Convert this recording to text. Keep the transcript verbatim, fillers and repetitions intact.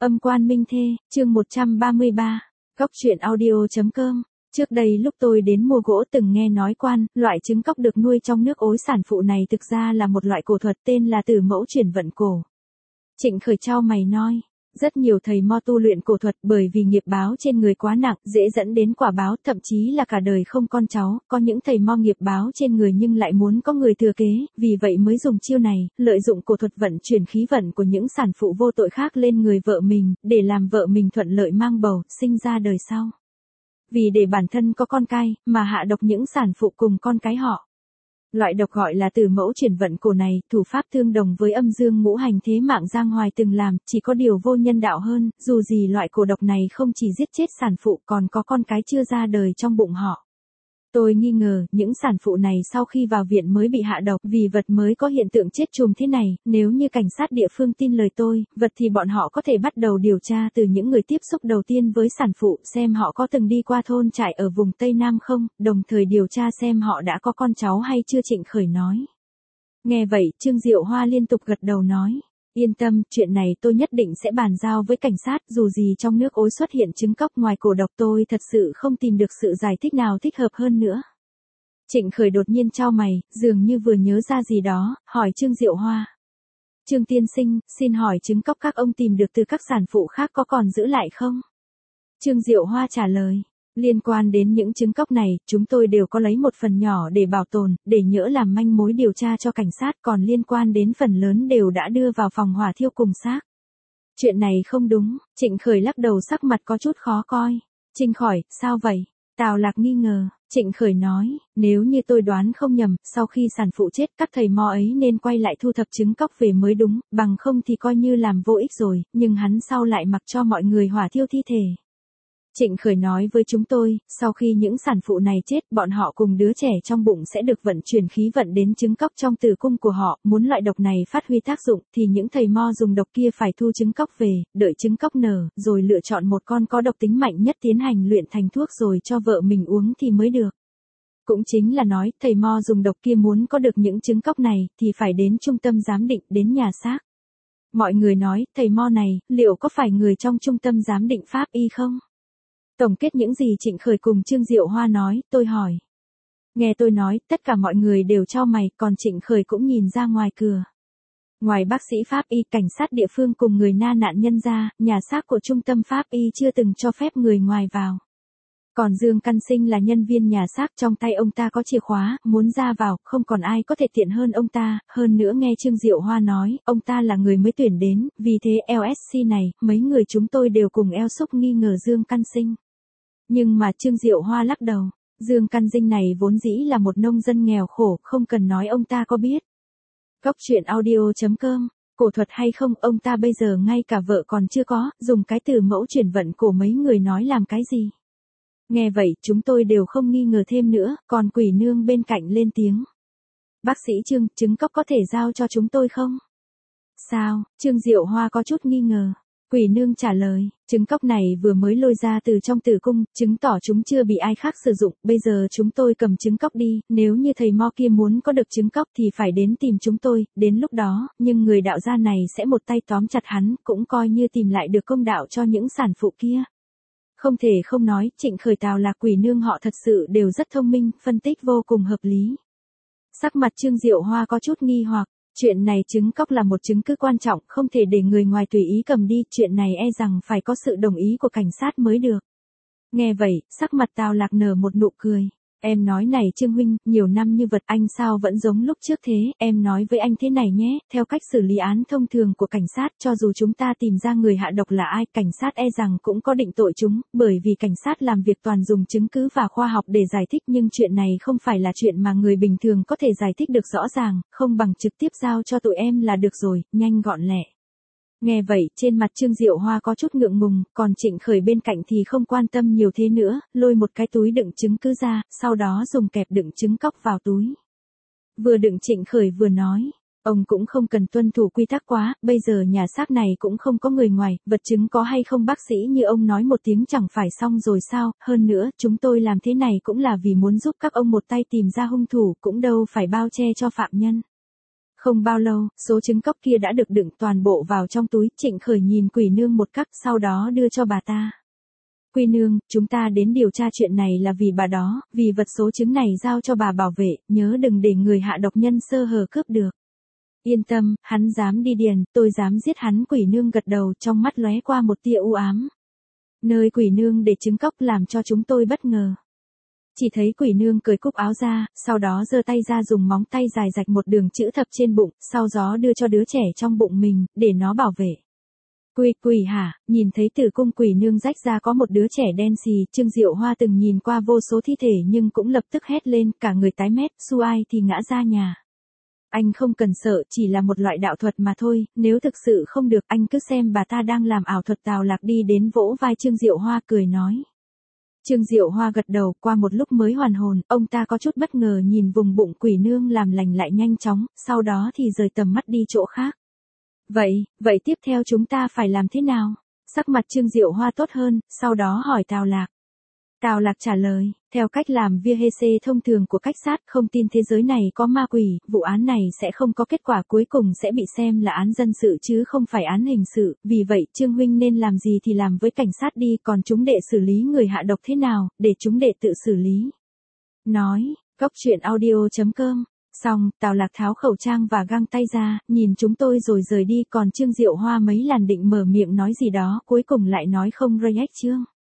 Âm quan minh thê, chương một trăm ba mươi ba, Góc truyện audio.com. Trước đây lúc tôi đến mua gỗ từng nghe nói quan, loại trứng cóc được nuôi trong nước ối sản phụ này thực ra là một loại cổ thuật tên là tử mẫu chuyển vận cổ. Trịnh Khởi chau mày nói, rất nhiều thầy mo tu luyện cổ thuật bởi vì nghiệp báo trên người quá nặng, dễ dẫn đến quả báo, thậm chí là cả đời không con cháu, có những thầy mo nghiệp báo trên người nhưng lại muốn có người thừa kế, vì vậy mới dùng chiêu này, lợi dụng cổ thuật vận chuyển khí vận của những sản phụ vô tội khác lên người vợ mình, để làm vợ mình thuận lợi mang bầu, sinh ra đời sau. Vì để bản thân có con cai, mà hạ độc những sản phụ cùng con cái họ. Loại độc gọi là tử mẫu chuyển vận cổ này, thủ pháp tương đồng với âm dương ngũ hành thế mạng Giang Hoài từng làm, chỉ có điều vô nhân đạo hơn, dù gì loại cổ độc này không chỉ giết chết sản phụ còn có con cái chưa ra đời trong bụng họ. Tôi nghi ngờ, những sản phụ này sau khi vào viện mới bị hạ độc vì vật mới có hiện tượng chết chùm thế này, nếu như cảnh sát địa phương tin lời tôi, vật thì bọn họ có thể bắt đầu điều tra từ những người tiếp xúc đầu tiên với sản phụ, xem họ có từng đi qua thôn trại ở vùng Tây Nam không, đồng thời điều tra xem họ đã có con cháu hay chưa. Trịnh Khởi nói. Nghe vậy, Trương Diệu Hoa liên tục gật đầu nói. Yên tâm, chuyện này tôi nhất định sẽ bàn giao với cảnh sát, dù gì trong nước ối xuất hiện trứng cóc ngoài cổ độc tôi thật sự không tìm được sự giải thích nào thích hợp hơn nữa. Trịnh Khởi đột nhiên chau mày, dường như vừa nhớ ra gì đó, hỏi Trương Diệu Hoa. Trương tiên sinh, xin hỏi trứng cóc các ông tìm được từ các sản phụ khác có còn giữ lại không? Trương Diệu Hoa trả lời. Liên quan đến những trứng cóc này, chúng tôi đều có lấy một phần nhỏ để bảo tồn, để nhỡ làm manh mối điều tra cho cảnh sát, còn liên quan đến phần lớn đều đã đưa vào phòng hỏa thiêu cùng xác. Chuyện này không đúng, Trịnh Khởi lắc đầu sắc mặt có chút khó coi. Trinh khỏi, sao vậy? Tào Lạc nghi ngờ, Trịnh Khởi nói, nếu như tôi đoán không nhầm, sau khi sản phụ chết các thầy mo ấy nên quay lại thu thập trứng cóc về mới đúng, bằng không thì coi như làm vô ích rồi, nhưng hắn sau lại mặc cho mọi người hỏa thiêu thi thể. Trịnh Khởi nói với chúng tôi, sau khi những sản phụ này chết, bọn họ cùng đứa trẻ trong bụng sẽ được vận chuyển khí vận đến trứng cóc trong tử cung của họ, muốn loại độc này phát huy tác dụng, thì những thầy mo dùng độc kia phải thu trứng cóc về, đợi trứng cóc nở, rồi lựa chọn một con có độc tính mạnh nhất tiến hành luyện thành thuốc rồi cho vợ mình uống thì mới được. Cũng chính là nói, thầy mo dùng độc kia muốn có được những trứng cóc này, thì phải đến trung tâm giám định, đến nhà xác. Mọi người nói, thầy mo này, liệu có phải người trong trung tâm giám định pháp y không? Tổng kết những gì Trịnh Khởi cùng Trương Diệu Hoa nói, tôi hỏi. Nghe tôi nói, tất cả mọi người đều chau mày, còn Trịnh Khởi cũng nhìn ra ngoài cửa. Ngoài bác sĩ pháp y, cảnh sát địa phương cùng người na nạn nhân ra, nhà xác của trung tâm pháp y chưa từng cho phép người ngoài vào. Còn Dương Căn Sinh là nhân viên nhà xác, trong tay ông ta có chìa khóa, muốn ra vào, không còn ai có thể tiện hơn ông ta, hơn nữa nghe Trương Diệu Hoa nói, ông ta là người mới tuyển đến, vì thế lờ ét xê này, mấy người chúng tôi đều cùng eo xúc nghi ngờ Dương Căn Sinh. Nhưng mà Trương Diệu Hoa lắc đầu, Dương Căn Dinh này vốn dĩ là một nông dân nghèo khổ, không cần nói ông ta có biết. Góc truyện audio.com, cổ thuật hay không, ông ta bây giờ ngay cả vợ còn chưa có, dùng cái từ mẫu chuyển vận của mấy người nói làm cái gì. Nghe vậy, chúng tôi đều không nghi ngờ thêm nữa, còn Quỷ Nương bên cạnh lên tiếng. Bác sĩ Trương, trứng cóc có thể giao cho chúng tôi không? Sao? Trương Diệu Hoa có chút nghi ngờ. Quỷ Nương trả lời, trứng cóc này vừa mới lôi ra từ trong tử cung, chứng tỏ chúng chưa bị ai khác sử dụng, bây giờ chúng tôi cầm trứng cóc đi, nếu như thầy mo kia muốn có được trứng cóc thì phải đến tìm chúng tôi, đến lúc đó, nhưng người đạo gia này sẽ một tay tóm chặt hắn, cũng coi như tìm lại được công đạo cho những sản phụ kia. Không thể không nói, Trịnh Khởi, Tào Lạc, Quỷ Nương họ thật sự đều rất thông minh, phân tích vô cùng hợp lý. Sắc mặt Trương Diệu Hoa có chút nghi hoặc. Chuyện này trứng cóc là một chứng cứ quan trọng, không thể để người ngoài tùy ý cầm đi, chuyện này e rằng phải có sự đồng ý của cảnh sát mới được. Nghe vậy, sắc mặt Tào Lạc nở một nụ cười. Em nói này Trương huynh, nhiều năm như vật anh sao vẫn giống lúc trước thế, em nói với anh thế này nhé, theo cách xử lý án thông thường của cảnh sát, cho dù chúng ta tìm ra người hạ độc là ai, cảnh sát e rằng cũng có định tội chúng, bởi vì cảnh sát làm việc toàn dùng chứng cứ và khoa học để giải thích, nhưng chuyện này không phải là chuyện mà người bình thường có thể giải thích được rõ ràng, không bằng trực tiếp giao cho tụi em là được rồi, nhanh gọn lẹ. Nghe vậy, trên mặt Trương Diệu Hoa có chút ngượng ngùng, còn Trịnh Khởi bên cạnh thì không quan tâm nhiều thế nữa, lôi một cái túi đựng trứng cứ ra, sau đó dùng kẹp đựng trứng cóc vào túi. Vừa đựng Trịnh Khởi vừa nói, ông cũng không cần tuân thủ quy tắc quá, bây giờ nhà xác này cũng không có người ngoài, vật chứng có hay không bác sĩ như ông nói một tiếng chẳng phải xong rồi sao, hơn nữa, chúng tôi làm thế này cũng là vì muốn giúp các ông một tay tìm ra hung thủ, cũng đâu phải bao che cho phạm nhân. Không bao lâu, số trứng cóc kia đã được đựng toàn bộ vào trong túi, Trịnh Khởi nhìn Quỷ Nương một cắc, sau đó đưa cho bà ta. Quỷ Nương, chúng ta đến điều tra chuyện này là vì bà đó, vì vật số trứng này giao cho bà bảo vệ, nhớ đừng để người hạ độc nhân sơ hở cướp được. Yên tâm, hắn dám đi điền, tôi dám giết hắn. Quỷ Nương gật đầu, trong mắt lóe qua một tia u ám. Nơi Quỷ Nương để trứng cóc làm cho chúng tôi bất ngờ. Chỉ thấy Quỷ Nương cởi cúc áo ra, sau đó giơ tay ra dùng móng tay dài rạch một đường chữ thập trên bụng, sau đó đưa cho đứa trẻ trong bụng mình, để nó bảo vệ. Quỷ quỷ hả, nhìn thấy tử cung Quỷ Nương rách ra có một đứa trẻ đen xì, Trương Diệu Hoa từng nhìn qua vô số thi thể nhưng cũng lập tức hét lên, cả người tái mét, xu ai thì ngã ra nhà. Anh không cần sợ, chỉ là một loại đạo thuật mà thôi, nếu thực sự không được anh cứ xem bà ta đang làm ảo thuật. Tào Lạc đi đến vỗ vai Trương Diệu Hoa cười nói. Trương Diệu Hoa gật đầu, qua một lúc mới hoàn hồn, ông ta có chút bất ngờ nhìn vùng bụng Quỷ Nương làm lành lại nhanh chóng, sau đó thì rời tầm mắt đi chỗ khác. Vậy, vậy tiếp theo chúng ta phải làm thế nào? Sắc mặt Trương Diệu Hoa tốt hơn, sau đó hỏi Tào Lạc. Tào Lạc trả lời, theo cách làm vê hát xê thông thường của cách sát, không tin thế giới này có ma quỷ, vụ án này sẽ không có kết quả, cuối cùng sẽ bị xem là án dân sự chứ không phải án hình sự, vì vậy Trương huynh nên làm gì thì làm với cảnh sát đi, còn chúng đệ xử lý người hạ độc thế nào, để chúng đệ tự xử lý. Nói, cóc truyện audio chấm com. Xong, Tào Lạc tháo khẩu trang và găng tay ra, nhìn chúng tôi rồi rời đi, còn Trương Diệu Hoa mấy lần định mở miệng nói gì đó, cuối cùng lại nói không react chương.